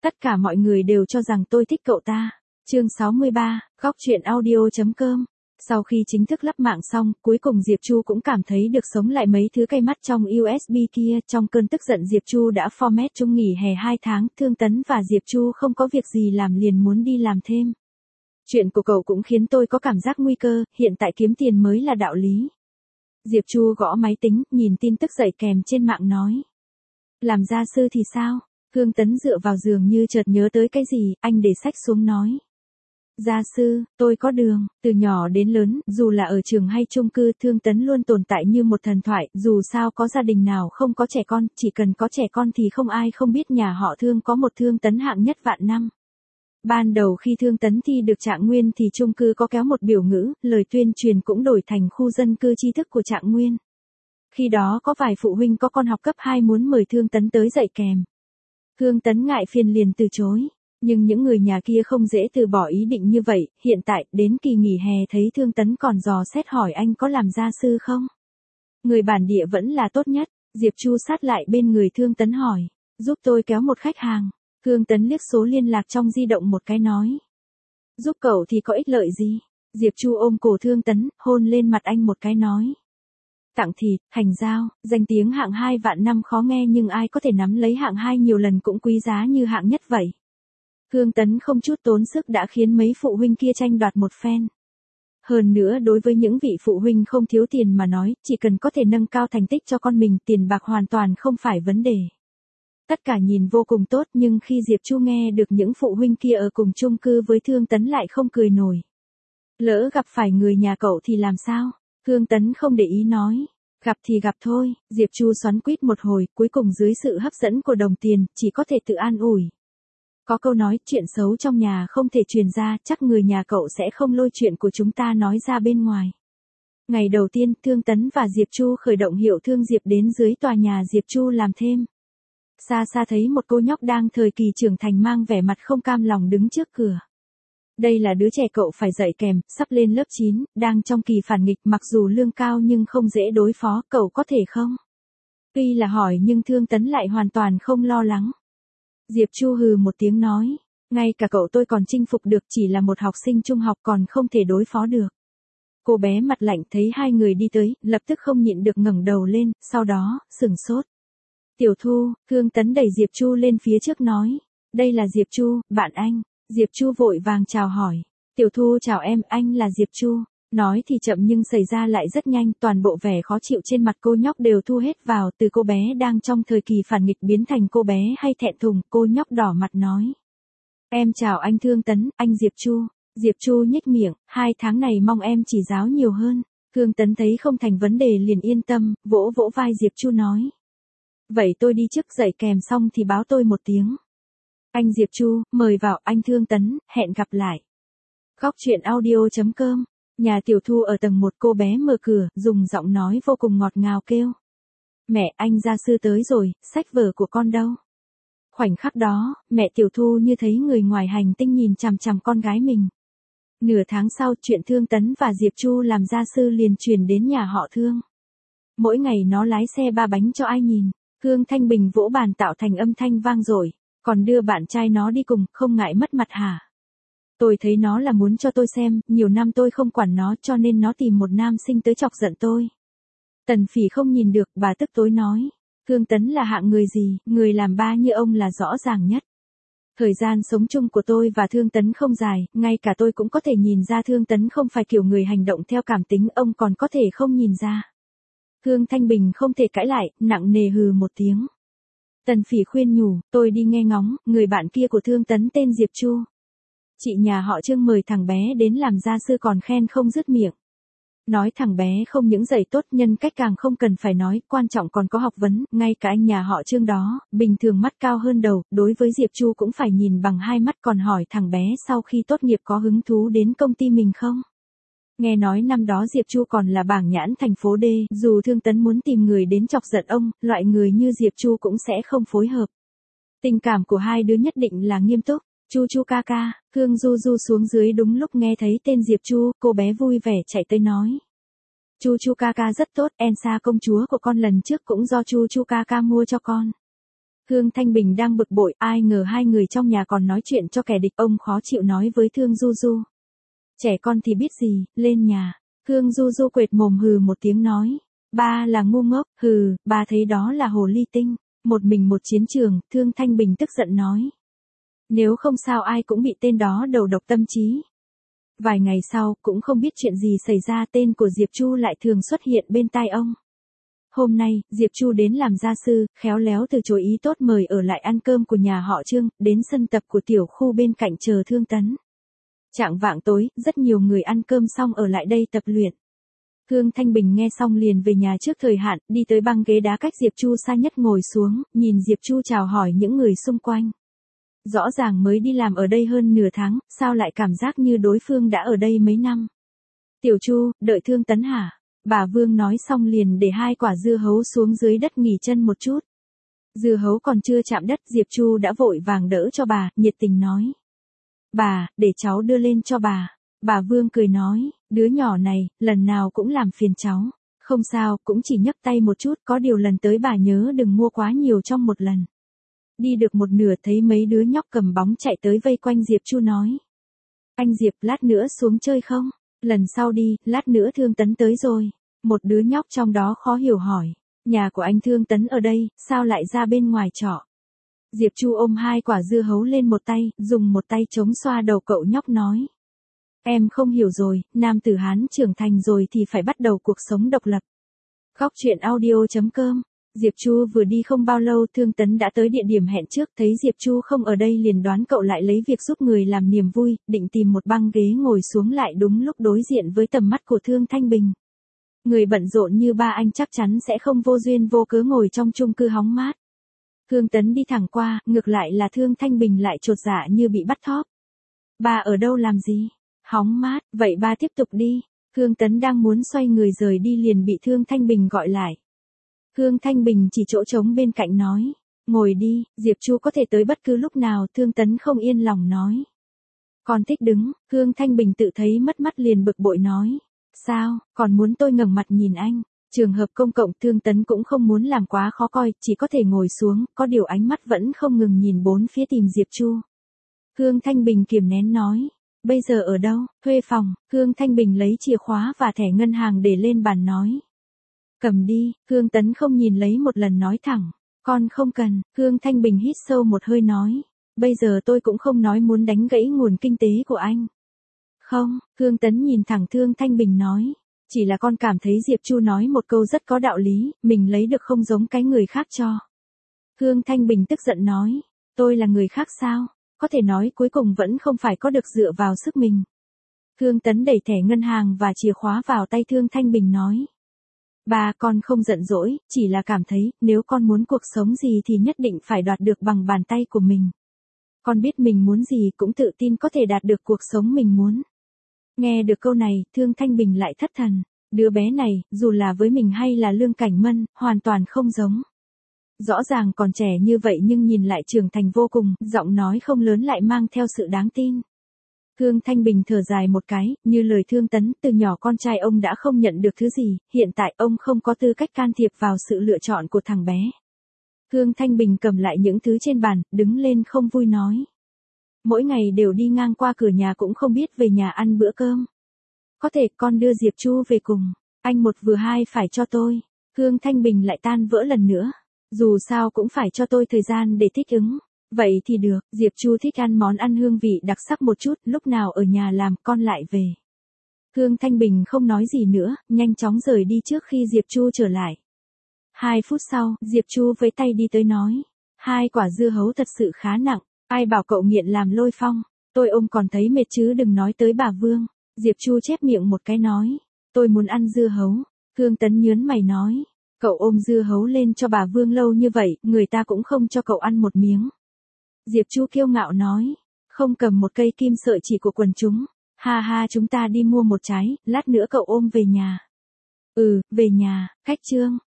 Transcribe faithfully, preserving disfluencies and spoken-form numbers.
Tất cả mọi người đều cho rằng tôi thích cậu ta. Chương sáu mươi ba, góc truyện audio.com. Sau khi chính thức lắp mạng xong, cuối cùng Diệp Chu cũng cảm thấy được sống lại mấy thứ cay mắt trong u ét bê kia. Trong cơn tức giận Diệp Chu đã format chung nghỉ hè hai tháng. Thương Tấn và Diệp Chu không có việc gì làm liền muốn đi làm thêm. Chuyện của cậu cũng khiến tôi có cảm giác nguy cơ, hiện tại kiếm tiền mới là đạo lý. Diệp Chu gõ máy tính, nhìn tin tức dậy kèm trên mạng nói. Làm gia sư thì sao? Thương Tấn dựa vào giường như chợt nhớ tới cái gì, anh để sách xuống nói. Gia sư, tôi có đường, từ nhỏ đến lớn, dù là ở trường hay chung cư, Thương Tấn luôn tồn tại như một thần thoại, dù sao có gia đình nào không có trẻ con, chỉ cần có trẻ con thì không ai không biết nhà họ Thương có một Thương Tấn hạng nhất vạn năm. Ban đầu khi Thương Tấn thi được trạng nguyên thì chung cư có kéo một biểu ngữ, lời tuyên truyền cũng đổi thành khu dân cư tri thức của trạng nguyên. Khi đó có vài phụ huynh có con học cấp hai muốn mời Thương Tấn tới dạy kèm. Thương Tấn ngại phiền liền từ chối, nhưng những người nhà kia không dễ từ bỏ ý định như vậy, hiện tại đến kỳ nghỉ hè thấy Thương Tấn còn dò xét hỏi anh có làm gia sư không? Người bản địa vẫn là tốt nhất, Diệp Chu sát lại bên người Thương Tấn hỏi, giúp tôi kéo một khách hàng. Thương Tấn liếc số liên lạc trong di động một cái nói. Giúp cậu thì có ích lợi gì? Diệp Chu ôm cổ Thương Tấn, hôn lên mặt anh một cái nói. Tặng thịt, thành giao, danh tiếng hạng hai vạn năm khó nghe nhưng ai có thể nắm lấy hạng hai nhiều lần cũng quý giá như hạng nhất vậy. Thương Tấn không chút tốn sức đã khiến mấy phụ huynh kia tranh đoạt một phen. Hơn nữa đối với những vị phụ huynh không thiếu tiền mà nói, chỉ cần có thể nâng cao thành tích cho con mình, tiền bạc hoàn toàn không phải vấn đề. Tất cả nhìn vô cùng tốt nhưng khi Diệp Chu nghe được những phụ huynh kia ở cùng chung cư với Thương Tấn lại không cười nổi. Lỡ gặp phải người nhà cậu thì làm sao? Thương Tấn không để ý nói. Gặp thì gặp thôi, Diệp Chu xoắn quýt một hồi, cuối cùng dưới sự hấp dẫn của đồng tiền, chỉ có thể tự an ủi. Có câu nói, chuyện xấu trong nhà không thể truyền ra, chắc người nhà cậu sẽ không lôi chuyện của chúng ta nói ra bên ngoài. Ngày đầu tiên, Thương Tấn và Diệp Chu khởi động hiệu Thương Diệp đến dưới tòa nhà Diệp Chu làm thêm. Xa xa thấy một cô nhóc đang thời kỳ trưởng thành mang vẻ mặt không cam lòng đứng trước cửa. Đây là đứa trẻ cậu phải dạy kèm, sắp lên lớp chín, đang trong kỳ phản nghịch, mặc dù lương cao nhưng không dễ đối phó, cậu có thể không? Tuy là hỏi nhưng Thương Tấn lại hoàn toàn không lo lắng. Diệp Chu hừ một tiếng nói, ngay cả cậu tôi còn chinh phục được, chỉ là một học sinh trung học còn không thể đối phó được. Cô bé mặt lạnh thấy hai người đi tới, lập tức không nhịn được ngẩng đầu lên, sau đó, sửng sốt. Tiểu Thu, Thương Tấn đẩy Diệp Chu lên phía trước nói, đây là Diệp Chu, bạn anh. Diệp Chu vội vàng chào hỏi. Tiểu Thu chào em, anh là Diệp Chu. Nói thì chậm nhưng xảy ra lại rất nhanh, toàn bộ vẻ khó chịu trên mặt cô nhóc đều thu hết vào, từ cô bé đang trong thời kỳ phản nghịch biến thành cô bé hay thẹn thùng, cô nhóc đỏ mặt nói. Em chào anh Thương Tấn, anh Diệp Chu. Diệp Chu nhếch miệng, hai tháng này mong em chỉ giáo nhiều hơn. Thương Tấn thấy không thành vấn đề liền yên tâm, vỗ vỗ vai Diệp Chu nói. Vậy tôi đi trước, dạy kèm xong thì báo tôi một tiếng. Anh Diệp Chu, mời vào, anh Thương Tấn, hẹn gặp lại. Góc truyện audio.com. Nhà Tiểu Thu ở tầng một, cô bé mở cửa, dùng giọng nói vô cùng ngọt ngào kêu. Mẹ, anh gia sư tới rồi, sách vở của con đâu? Khoảnh khắc đó, mẹ Tiểu Thu như thấy người ngoài hành tinh nhìn chằm chằm con gái mình. Nửa tháng sau, chuyện Thương Tấn và Diệp Chu làm gia sư liền truyền đến nhà họ Thương. Mỗi ngày nó lái xe ba bánh cho ai nhìn. Khương Thanh Bình vỗ bàn tạo thành âm thanh vang dội, còn đưa bạn trai nó đi cùng, không ngại mất mặt hả? Tôi thấy nó là muốn cho tôi xem, nhiều năm tôi không quản nó cho nên nó tìm một nam sinh tới chọc giận tôi. Tần Phỉ không nhìn được, bà tức tối nói. Thương Tấn là hạng người gì, người làm ba như ông là rõ ràng nhất. Thời gian sống chung của tôi và Thương Tấn không dài, ngay cả tôi cũng có thể nhìn ra Thương Tấn không phải kiểu người hành động theo cảm tính, ông còn có thể không nhìn ra. Khương Thanh Bình không thể cãi lại, nặng nề hừ một tiếng. Tần Phỉ khuyên nhủ, tôi đi nghe ngóng, người bạn kia của Thương Tấn tên Diệp Chu. Chị nhà họ Trương mời thằng bé đến làm gia sư còn khen không dứt miệng. Nói thằng bé không những dạy tốt, nhân cách càng không cần phải nói, quan trọng còn có học vấn, ngay cả anh nhà họ Trương đó, bình thường mắt cao hơn đầu, đối với Diệp Chu cũng phải nhìn bằng hai mắt, còn hỏi thằng bé sau khi tốt nghiệp có hứng thú đến công ty mình không? Nghe nói năm đó Diệp Chu còn là bảng nhãn thành phố D, dù Thương Tấn muốn tìm người đến chọc giận ông, loại người như Diệp Chu cũng sẽ không phối hợp. Tình cảm của hai đứa nhất định là nghiêm túc. Chu Chu ca ca, Khương Du Du xuống dưới đúng lúc nghe thấy tên Diệp Chu, cô bé vui vẻ chạy tới nói. Chu Chu ca ca rất tốt, Elsa công chúa của con lần trước cũng do Chu Chu ca ca mua cho con. Thương Thanh Bình đang bực bội, ai ngờ hai người trong nhà còn nói chuyện cho kẻ địch, ông khó chịu nói với Thương Du Du. Trẻ con thì biết gì, lên nhà. Thương Du Du quệt mồm hừ một tiếng nói. Ba là ngu ngốc, hừ, ba thấy đó là hồ ly tinh. Một mình một chiến trường, Thương Thanh Bình tức giận nói. Nếu không sao ai cũng bị tên đó đầu độc tâm trí. Vài ngày sau, cũng không biết chuyện gì xảy ra, tên của Diệp Chu lại thường xuất hiện bên tai ông. Hôm nay, Diệp Chu đến làm gia sư, khéo léo từ chối ý tốt mời ở lại ăn cơm của nhà họ Trương, đến sân tập của tiểu khu bên cạnh chờ Thương Tấn. Chạng vạng tối, rất nhiều người ăn cơm xong ở lại đây tập luyện. Thương Thanh Bình nghe xong liền về nhà trước thời hạn, đi tới băng ghế đá cách Diệp Chu xa nhất ngồi xuống, nhìn Diệp Chu chào hỏi những người xung quanh. Rõ ràng mới đi làm ở đây hơn nửa tháng, sao lại cảm giác như đối phương đã ở đây mấy năm. Tiểu Chu, đợi Thương Tấn hả? Bà Vương nói xong liền để hai quả dưa hấu xuống dưới đất nghỉ chân một chút. Dưa hấu còn chưa chạm đất, Diệp Chu đã vội vàng đỡ cho bà, nhiệt tình nói. Bà, để cháu đưa lên cho bà. Bà Vương cười nói, đứa nhỏ này, lần nào cũng làm phiền cháu. Không sao, cũng chỉ nhấc tay một chút, có điều lần tới bà nhớ đừng mua quá nhiều trong một lần. Đi được một nửa thấy mấy đứa nhóc cầm bóng chạy tới vây quanh Diệp Chu nói. Anh Diệp, lát nữa xuống chơi không? Lần sau đi, lát nữa Thương Tấn tới rồi. Một đứa nhóc trong đó khó hiểu hỏi. Nhà của anh Thương Tấn ở đây, sao lại ra bên ngoài trọ? Diệp Chu ôm hai quả dưa hấu lên một tay, dùng một tay chống xoa đầu cậu nhóc nói. Em không hiểu rồi, nam tử Hán trưởng thành rồi thì phải bắt đầu cuộc sống độc lập. Góc truyện audio chấm com. Diệp Chu vừa đi không bao lâu, Thương Tấn đã tới địa điểm hẹn trước, thấy Diệp Chu không ở đây liền đoán cậu lại lấy việc giúp người làm niềm vui, định tìm một băng ghế ngồi xuống lại đúng lúc đối diện với tầm mắt của Thương Thanh Bình. Người bận rộn như ba anh chắc chắn sẽ không vô duyên vô cớ ngồi trong chung cư hóng mát. Thương Tấn đi thẳng qua, ngược lại là Thương Thanh Bình lại chột dạ như bị bắt thóp. Ba ở đâu làm gì? Hóng mát, vậy ba tiếp tục đi. Thương Tấn đang muốn xoay người rời đi liền bị Thương Thanh Bình gọi lại. Thương Thanh Bình chỉ chỗ trống bên cạnh nói. Ngồi đi, Diệp Chu có thể tới bất cứ lúc nào, Thương Tấn không yên lòng nói. Con thích đứng, Thương Thanh Bình tự thấy mất mắt liền bực bội nói. Sao, còn muốn tôi ngẩng mặt nhìn anh? Trường hợp công cộng, Thương Tấn cũng không muốn làm quá khó coi, chỉ có thể ngồi xuống, có điều ánh mắt vẫn không ngừng nhìn bốn phía tìm Diệp Chu. Thương Thanh Bình kiềm nén nói. Bây giờ ở đâu? Thuê phòng. Thương Thanh Bình lấy chìa khóa và thẻ ngân hàng để lên bàn nói. Cầm đi. Thương Tấn không nhìn lấy một lần nói thẳng. Con không cần. Thương Thanh Bình hít sâu một hơi nói. Bây giờ tôi cũng không nói muốn đánh gãy nguồn kinh tế của anh. Không. Thương Tấn nhìn thẳng Thương Thanh Bình nói. Chỉ là con cảm thấy Diệp Chu nói một câu rất có đạo lý, mình lấy được không giống cái người khác cho. Thương Thanh Bình tức giận nói. Tôi là người khác sao? Có thể nói cuối cùng vẫn không phải có được dựa vào sức mình. Thương Tấn đẩy thẻ ngân hàng và chìa khóa vào tay Thương Thanh Bình nói. Ba, con không giận dỗi, chỉ là cảm thấy, nếu con muốn cuộc sống gì thì nhất định phải đoạt được bằng bàn tay của mình. Con biết mình muốn gì cũng tự tin có thể đạt được cuộc sống mình muốn. Nghe được câu này, Thương Thanh Bình lại thất thần. Đứa bé này, dù là với mình hay là Lương Cảnh Mân, hoàn toàn không giống. Rõ ràng còn trẻ như vậy nhưng nhìn lại trưởng thành vô cùng, giọng nói không lớn lại mang theo sự đáng tin. Thương Thanh Bình thở dài một cái, như lời Thương Tấn, từ nhỏ con trai ông đã không nhận được thứ gì, hiện tại ông không có tư cách can thiệp vào sự lựa chọn của thằng bé. Thương Thanh Bình cầm lại những thứ trên bàn, đứng lên không vui nói. Mỗi ngày đều đi ngang qua cửa nhà cũng không biết về nhà ăn bữa cơm. Có thể con đưa Diệp Chu về cùng, anh một vừa hai phải cho tôi. Thương Thanh Bình lại tan vỡ lần nữa. Dù sao cũng phải cho tôi thời gian để thích ứng. Vậy thì được, Diệp Chu thích ăn món ăn hương vị đặc sắc một chút, lúc nào ở nhà làm con lại về. Thương Thanh Bình không nói gì nữa, nhanh chóng rời đi trước khi Diệp Chu trở lại. Hai phút sau, Diệp Chu với tay đi tới nói. Hai quả dưa hấu thật sự khá nặng, ai bảo cậu nghiện làm Lôi Phong, tôi ôm còn thấy mệt chứ đừng nói tới bà Vương. Diệp Chu chép miệng một cái nói. Tôi muốn ăn dưa hấu. Thương Tấn nhớn mày nói. Cậu ôm dưa hấu lên cho bà Vương lâu như vậy, người ta cũng không cho cậu ăn một miếng. Diệp Chu kiêu ngạo nói. Không cầm một cây kim sợi chỉ của quần chúng. Ha ha, chúng ta đi mua một trái, lát nữa cậu ôm về nhà. Ừ, về nhà, cách Trương.